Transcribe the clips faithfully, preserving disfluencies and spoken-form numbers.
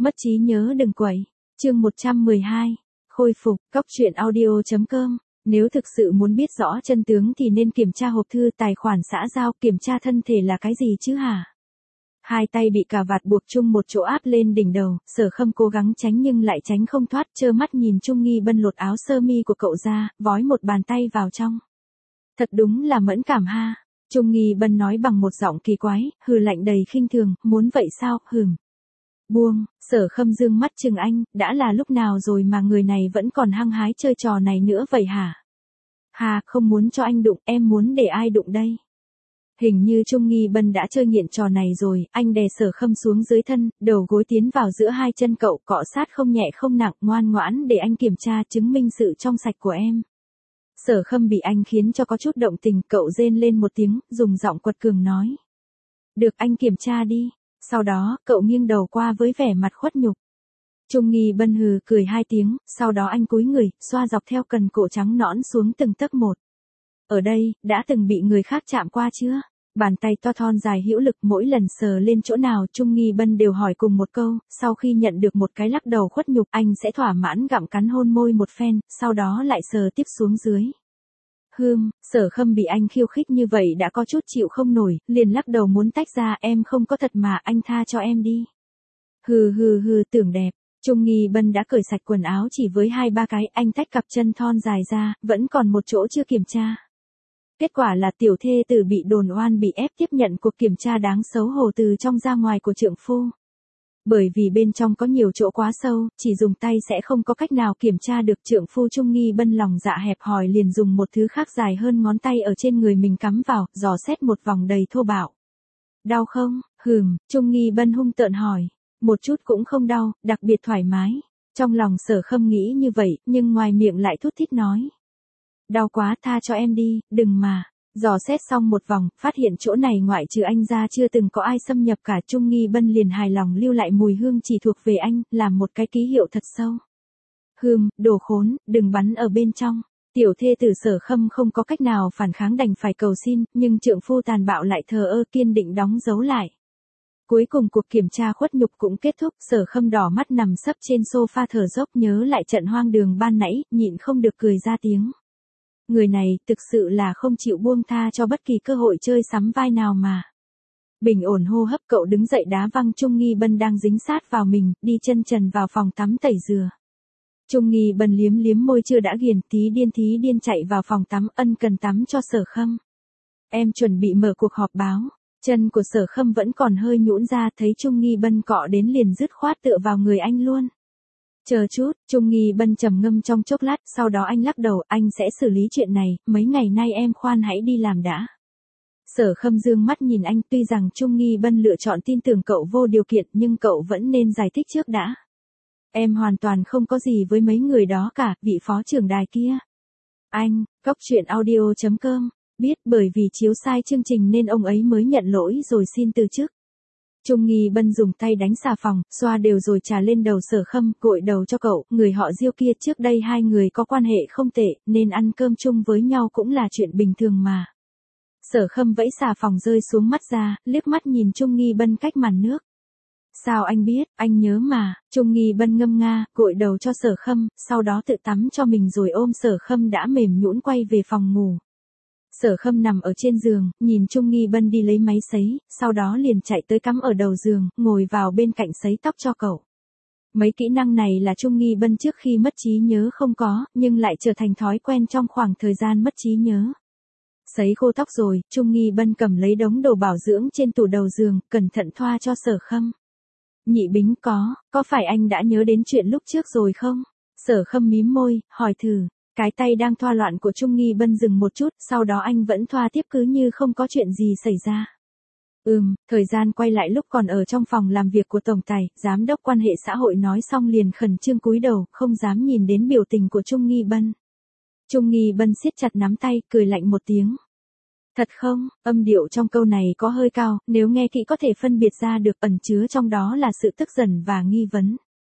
Mất trí nhớ đừng quậy. Chương một trăm mười hai. Khôi phục. Cóc truyện audio chấm com. Nếu thực sự muốn biết rõ chân tướng thì nên kiểm tra hộp thư tài khoản xã giao, kiểm tra thân thể là cái gì chứ hả? Hai tay bị cà vạt buộc chung một chỗ áp lên đỉnh đầu, Sở Khâm cố gắng tránh nhưng lại tránh không thoát, trơ mắt nhìn Trung Nghi Bân lột áo sơ mi của cậu ra, vói một bàn tay vào trong. Thật đúng là mẫn cảm ha. Trung Nghi Bân nói bằng một giọng kỳ quái, hừ lạnh đầy khinh thường, muốn vậy sao, hừm. Buông, Sở Khâm dương mắt chừng anh, đã là lúc nào rồi mà người này vẫn còn hăng hái chơi trò này nữa vậy hả? Hà, không muốn cho anh đụng, em muốn để ai đụng đây? Hình như Trung Nghi Bân đã chơi nghiện trò này rồi, anh đè Sở Khâm xuống dưới thân, đầu gối tiến vào giữa hai chân cậu, cọ sát không nhẹ không nặng, ngoan ngoãn để anh kiểm tra chứng minh sự trong sạch của em. Sở Khâm bị anh khiến cho có chút động tình, cậu rên lên một tiếng, dùng giọng quật cường nói. Được, anh kiểm tra đi. Sau đó, cậu nghiêng đầu qua với vẻ mặt khuất nhục. Trung Nghi Bân hừ cười hai tiếng, sau đó anh cúi người, xoa dọc theo cần cổ trắng nõn xuống từng tấc một. Ở đây, đã từng bị người khác chạm qua chưa? Bàn tay to thon dài hữu lực, mỗi lần sờ lên chỗ nào Trung Nghi Bân đều hỏi cùng một câu, sau khi nhận được một cái lắc đầu khuất nhục anh sẽ thỏa mãn gặm cắn hôn môi một phen, sau đó lại sờ tiếp xuống dưới. Hưm, Sở Khâm bị anh khiêu khích như vậy đã có chút chịu không nổi, liền lắc đầu muốn tách ra, em không có thật mà, anh tha cho em đi. Hừ hừ hừ, tưởng đẹp. Trung Nghi Bân đã cởi sạch quần áo chỉ với hai ba cái, anh tách cặp chân thon dài ra, vẫn còn một chỗ chưa kiểm tra. Kết quả là tiểu thê tử bị đồn oan bị ép tiếp nhận cuộc kiểm tra đáng xấu hổ từ trong ra ngoài của trượng phu. Bởi vì bên trong có nhiều chỗ quá sâu, chỉ dùng tay sẽ không có cách nào kiểm tra được, trượng phu Trung Nghi Bân lòng dạ hẹp hòi liền dùng một thứ khác dài hơn ngón tay ở trên người mình cắm vào, dò xét một vòng đầy thô bạo. Đau không? Hừm, Trung Nghi Bân hung tợn hỏi. Một chút cũng không đau, đặc biệt thoải mái. Trong lòng Sở Khâm nghĩ như vậy, nhưng ngoài miệng lại thút thít nói. Đau quá, tha cho em đi, đừng mà. Dò xét xong một vòng, phát hiện chỗ này ngoại trừ anh ra chưa từng có ai xâm nhập cả, Trung Nghi Bân liền hài lòng lưu lại mùi hương chỉ thuộc về anh, làm một cái ký hiệu thật sâu. Hừm, đồ khốn, đừng bắn ở bên trong. Tiểu thê tử Sở Khâm không có cách nào phản kháng đành phải cầu xin, nhưng trượng phu tàn bạo lại thờ ơ kiên định đóng dấu lại. Cuối cùng cuộc kiểm tra khuất nhục cũng kết thúc, Sở Khâm đỏ mắt nằm sấp trên sofa thở dốc nhớ lại trận hoang đường ban nãy, nhịn không được cười ra tiếng. Người này thực sự là không chịu buông tha cho bất kỳ cơ hội chơi sắm vai nào mà. Bình ổn hô hấp, cậu đứng dậy đá văng Trung Nghi Bân đang dính sát vào mình, đi chân trần vào phòng tắm tẩy rửa. Trung Nghi Bân liếm liếm môi chưa đã ghiền, tí điên tí điên chạy vào phòng tắm, ân cần tắm cho Sở Khâm. Em chuẩn bị mở cuộc họp báo. Chân của Sở Khâm vẫn còn hơi nhũn ra, thấy Trung Nghi Bân cọ đến liền dứt khoát tựa vào người anh luôn. Chờ chút, Trung Nghi Bân trầm ngâm trong chốc lát, sau đó anh lắc đầu, anh sẽ xử lý chuyện này, mấy ngày nay em khoan hãy đi làm đã. Sở Khâm dương mắt nhìn anh, tuy rằng Trung Nghi Bân lựa chọn tin tưởng cậu vô điều kiện nhưng cậu vẫn nên giải thích trước đã. Em hoàn toàn không có gì với mấy người đó cả, vị phó trưởng đài kia. Anh, cóc truyện audio chấm com, biết bởi vì chiếu sai chương trình nên ông ấy mới nhận lỗi rồi xin từ chức. Trung Nghi Bân dùng tay đánh xà phòng, xoa đều rồi trà lên đầu Sở Khâm, gội đầu cho cậu, người họ Diêu kia trước đây hai người có quan hệ không tệ, nên ăn cơm chung với nhau cũng là chuyện bình thường mà. Sở Khâm vẫy xà phòng rơi xuống mắt ra, liếc mắt nhìn Trung Nghi Bân cách màn nước. Sao anh biết, anh nhớ mà, Trung Nghi Bân ngâm nga, gội đầu cho Sở Khâm, sau đó tự tắm cho mình rồi ôm Sở Khâm đã mềm nhũn quay về phòng ngủ. Sở Khâm nằm ở trên giường, nhìn Trung Nghi Bân đi lấy máy sấy, sau đó liền chạy tới cắm ở đầu giường, ngồi vào bên cạnh sấy tóc cho cậu. Mấy kỹ năng này là Trung Nghi Bân trước khi mất trí nhớ không có, nhưng lại trở thành thói quen trong khoảng thời gian mất trí nhớ. Sấy khô tóc rồi, Trung Nghi Bân cầm lấy đống đồ bảo dưỡng trên tủ đầu giường, cẩn thận thoa cho Sở Khâm. Nhị Bính có, có phải anh đã nhớ đến chuyện lúc trước rồi không? Sở Khâm mím môi, hỏi thử. Cái tay đang thoa loạn của Trung Nghi Bân dừng một chút, sau đó anh vẫn thoa tiếp cứ như không có chuyện gì xảy ra. Ừm, thời gian quay lại lúc còn ở trong phòng làm việc của Tổng Tài, Giám đốc quan hệ xã hội nói xong liền khẩn trương cúi đầu, không dám nhìn đến biểu tình của Trung Nghi Bân. Trung Nghi Bân siết chặt nắm tay, cười lạnh một tiếng. Thật không, âm điệu trong câu này có hơi cao, nếu nghe kỹ có thể phân biệt ra được ẩn chứa trong đó là sự tức giận và nghi vấn.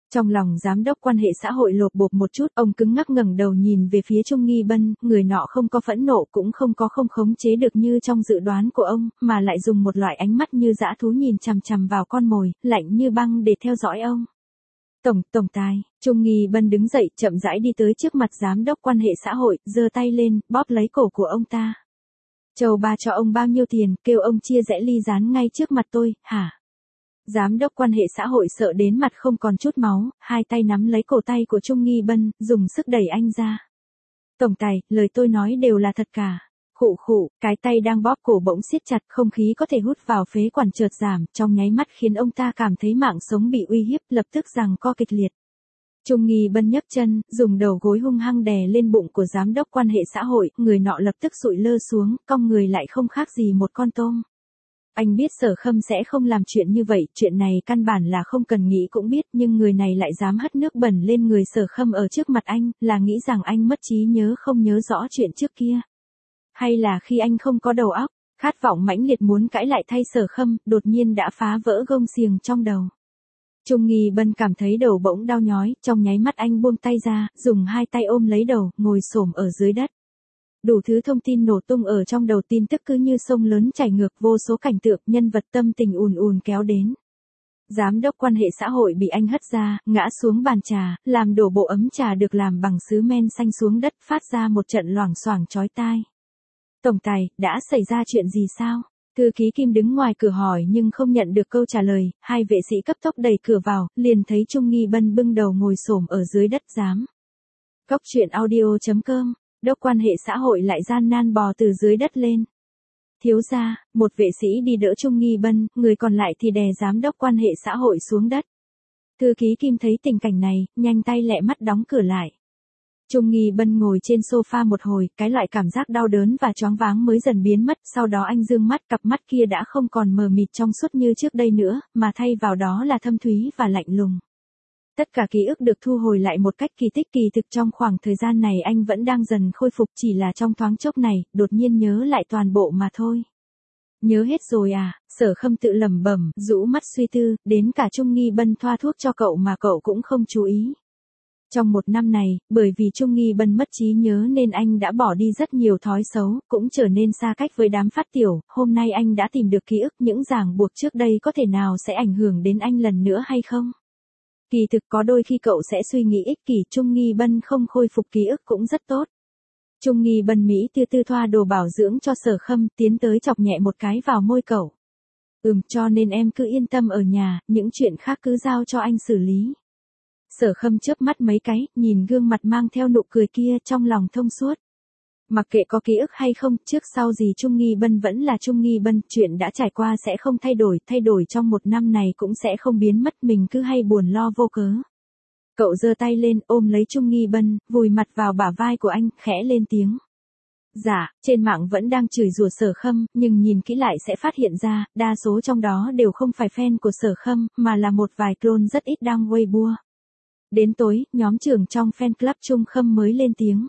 Trong lòng giám đốc quan hệ xã hội lột bột một chút, ông cứng ngắc ngẩng đầu nhìn về phía Trung Nghi Bân, người nọ không có phẫn nộ cũng không có không khống chế được như trong dự đoán của ông, mà lại dùng một loại ánh mắt như dã thú nhìn chằm chằm vào con mồi, lạnh như băng để theo dõi ông. Tổng, tổng tài, Trung Nghi Bân đứng dậy, chậm rãi đi tới trước mặt giám đốc quan hệ xã hội, giơ tay lên, bóp lấy cổ của ông ta. Châu ba cho ông bao nhiêu tiền, kêu ông chia rẽ ly gián ngay trước mặt tôi, hả? Giám đốc quan hệ xã hội sợ đến mặt không còn chút máu, hai tay nắm lấy cổ tay của Trung Nghi Bân, dùng sức đẩy anh ra. Tổng tài, lời tôi nói đều là thật cả. Khụ khụ, cái tay đang bóp cổ bỗng siết chặt, không khí có thể hút vào phế quản chợt giảm, trong nháy mắt khiến ông ta cảm thấy mạng sống bị uy hiếp, lập tức giằng co kịch liệt. Trung Nghi Bân nhấc chân, dùng đầu gối hung hăng đè lên bụng của giám đốc quan hệ xã hội, người nọ lập tức sụi lơ xuống, cong người lại không khác gì một con tôm. Anh biết Sở Khâm sẽ không làm chuyện như vậy, chuyện này căn bản là không cần nghĩ cũng biết, nhưng người này lại dám hất nước bẩn lên người Sở Khâm ở trước mặt anh, là nghĩ rằng anh mất trí nhớ không nhớ rõ chuyện trước kia. Hay là khi anh không có đầu óc, khát vọng mãnh liệt muốn cãi lại thay Sở Khâm, đột nhiên đã phá vỡ gông xiềng trong đầu. Trung Nghi Bân cảm thấy đầu bỗng đau nhói, trong nháy mắt anh buông tay ra, dùng hai tay ôm lấy đầu, ngồi xổm ở dưới đất. Đủ thứ thông tin nổ tung ở trong đầu, tin tức cứ như sông lớn chảy ngược, vô số cảnh tượng, nhân vật tâm tình ùn ùn kéo đến. Giám đốc quan hệ xã hội bị anh hất ra, ngã xuống bàn trà, làm đổ bộ ấm trà được làm bằng sứ men xanh xuống đất, phát ra một trận loảng xoảng chói tai. Tổng tài, đã xảy ra chuyện gì sao? Thư ký Kim đứng ngoài cửa hỏi nhưng không nhận được câu trả lời, hai vệ sĩ cấp tốc đẩy cửa vào, liền thấy Trung Nghi Bân bưng đầu ngồi xổm ở dưới đất giám. Cốc truyện audio chấm com, đốc quan hệ xã hội lại gian nan bò từ dưới đất lên. Thiếu gia, một vệ sĩ đi đỡ Trung Nghi Bân, người còn lại thì đè giám đốc quan hệ xã hội xuống đất. Thư ký Kim thấy tình cảnh này, nhanh tay lẹ mắt đóng cửa lại. Trung Nghi Bân ngồi trên sofa một hồi, cái loại cảm giác đau đớn và choáng váng mới dần biến mất, sau đó anh dương mắt, cặp mắt kia đã không còn mờ mịt trong suốt như trước đây nữa, mà thay vào đó là thâm thúy và lạnh lùng. Tất cả ký ức được thu hồi lại một cách kỳ tích, kỳ thực trong khoảng thời gian này anh vẫn đang dần khôi phục, chỉ là trong thoáng chốc này, đột nhiên nhớ lại toàn bộ mà thôi. Nhớ hết rồi à? Sở Khâm tự lẩm bẩm, rũ mắt suy tư, đến cả Trung Nghi Bân thoa thuốc cho cậu mà cậu cũng không chú ý. Trong một năm này, bởi vì Trung Nghi Bân mất trí nhớ nên anh đã bỏ đi rất nhiều thói xấu, cũng trở nên xa cách với đám phát tiểu, hôm nay anh đã tìm được ký ức, những ràng buộc trước đây có thể nào sẽ ảnh hưởng đến anh lần nữa hay không? Kỳ thực có đôi khi cậu sẽ suy nghĩ ích kỷ, Trung Nghi Bân không khôi phục ký ức cũng rất tốt. Trung Nghi Bân Mỹ tư tư thoa đồ bảo dưỡng cho Sở Khâm, tiến tới chọc nhẹ một cái vào môi cậu. Ừm, cho nên em cứ yên tâm ở nhà, những chuyện khác cứ giao cho anh xử lý. Sở Khâm chớp mắt mấy cái, nhìn gương mặt mang theo nụ cười kia, trong lòng thông suốt. Mặc kệ có ký ức hay không, trước sau gì Trung Nghi Bân vẫn là Trung Nghi Bân, chuyện đã trải qua sẽ không thay đổi, thay đổi trong một năm này cũng sẽ không biến mất, mình cứ hay buồn lo vô cớ. Cậu giơ tay lên, ôm lấy Trung Nghi Bân, vùi mặt vào bả vai của anh, khẽ lên tiếng. Dạ, trên mạng vẫn đang chửi rủa Sở Khâm, nhưng nhìn kỹ lại sẽ phát hiện ra, đa số trong đó đều không phải fan của Sở Khâm, mà là một vài clone rất ít đang Weibo. Đến tối, nhóm trưởng trong fan club Trung Khâm mới lên tiếng.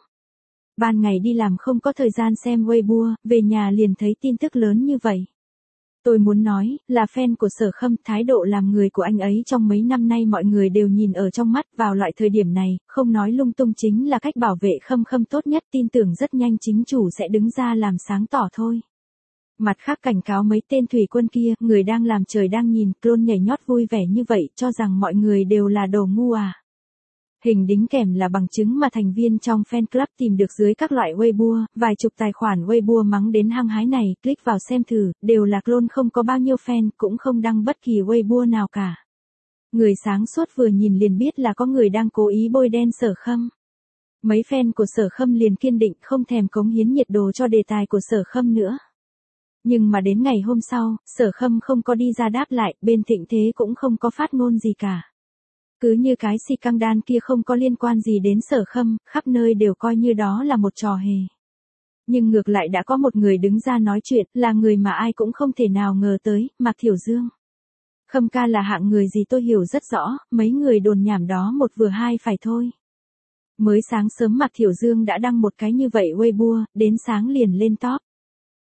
Ban ngày đi làm không có thời gian xem Weibo, về nhà liền thấy tin tức lớn như vậy. Tôi muốn nói, là fan của Sở Khâm, thái độ làm người của anh ấy trong mấy năm nay mọi người đều nhìn ở trong mắt, vào loại thời điểm này, không nói lung tung chính là cách bảo vệ Khâm Khâm tốt nhất, tin tưởng rất nhanh chính chủ sẽ đứng ra làm sáng tỏ thôi. Mặt khác cảnh cáo mấy tên thủy quân kia, người đang làm trời đang nhìn, clone nhảy nhót vui vẻ như vậy, cho rằng mọi người đều là đồ ngu à. Hình đính kèm là bằng chứng mà thành viên trong fan club tìm được dưới các loại Weibo, vài chục tài khoản Weibo mắng đến hăng hái này, click vào xem thử, đều là clone không có bao nhiêu fan, cũng không đăng bất kỳ Weibo nào cả. Người sáng suốt vừa nhìn liền biết là có người đang cố ý bôi đen Sở Khâm. Mấy fan của Sở Khâm liền kiên định không thèm cống hiến nhiệt độ cho đề tài của Sở Khâm nữa. Nhưng mà đến ngày hôm sau, Sở Khâm không có đi ra đáp lại, bên Thịnh Thế cũng không có phát ngôn gì cả. Cứ như cái si căng đan kia không có liên quan gì đến Sở Khâm, khắp nơi đều coi như đó là một trò hề. Nhưng ngược lại đã có một người đứng ra nói chuyện, là người mà ai cũng không thể nào ngờ tới, Mạc Thiểu Dương. Khâm ca là hạng người gì tôi hiểu rất rõ, mấy người đồn nhảm đó một vừa hai phải thôi. Mới sáng sớm Mạc Thiểu Dương đã đăng một cái như vậy Weibo, đến sáng liền lên top.